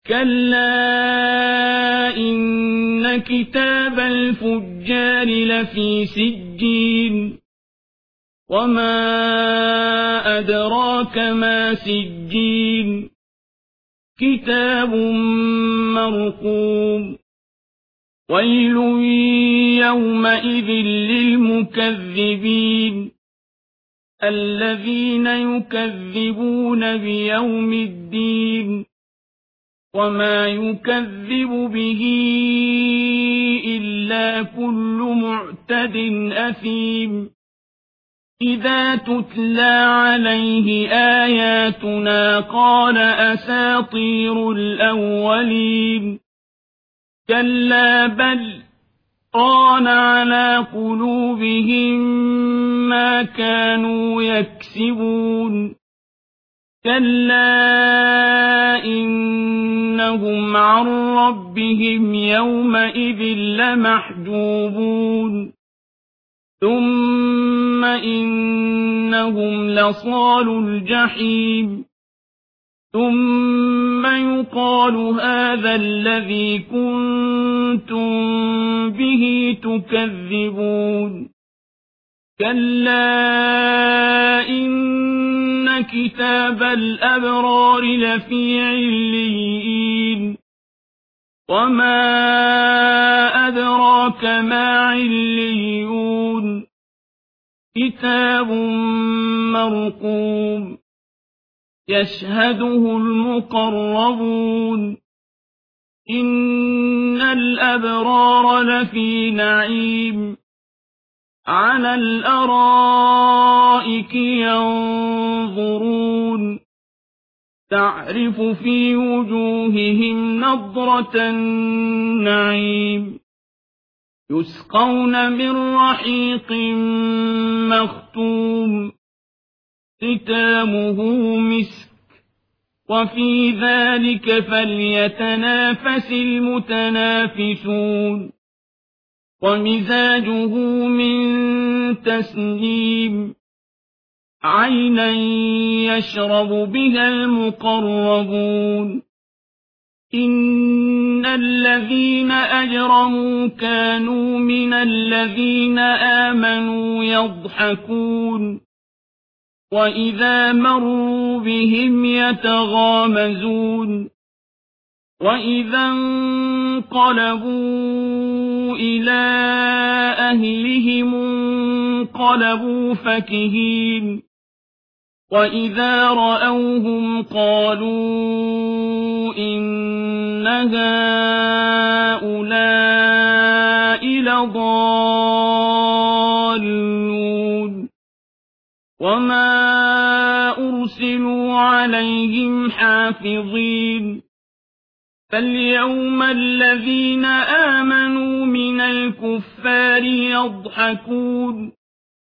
كلا إن كتاب الفجار لفي سجين وما أدراك ما سجين كتاب مرقوم ويل يومئذ للمكذبين الذين يكذبون بيوم الدين وما يكذب به إلا كل معتد أثيم إذا تتلى عليه آياتنا قال أساطير الأولين كلا بل ران على قلوبهم ما كانوا يكسبون كلا إنهم عن ربهم يومئذ لمحجوبون ثم إنهم لصالو الجحيم ثم يقال هذا الذي كنتم به تكذبون كلا إن كتاب الأبرار لفي عليين وما أدراك ما عليون كتاب مرقوم يشهده المقربون إن الأبرار لفي نعيم على الأرائك ينظرون تعرف في وجوههم نضرة النعيم يسقون من رحيق مختوم ختامه مسك وفي ذلك فليتنافس المتنافسون ومزاجه من تسنيم عينا يشرب بها المقربون إن الذين أجرموا كانوا من الذين آمنوا يضحكون وإذا مروا بهم يتغامزون وإذا انقلبوا إلى أهلهم انقلبوا فكهين وإذا رأوهم قالوا إن هؤلاء لضالون وما أرسلوا عليهم حافظين فاليوم الذين آمنوا من الكفار يضحكون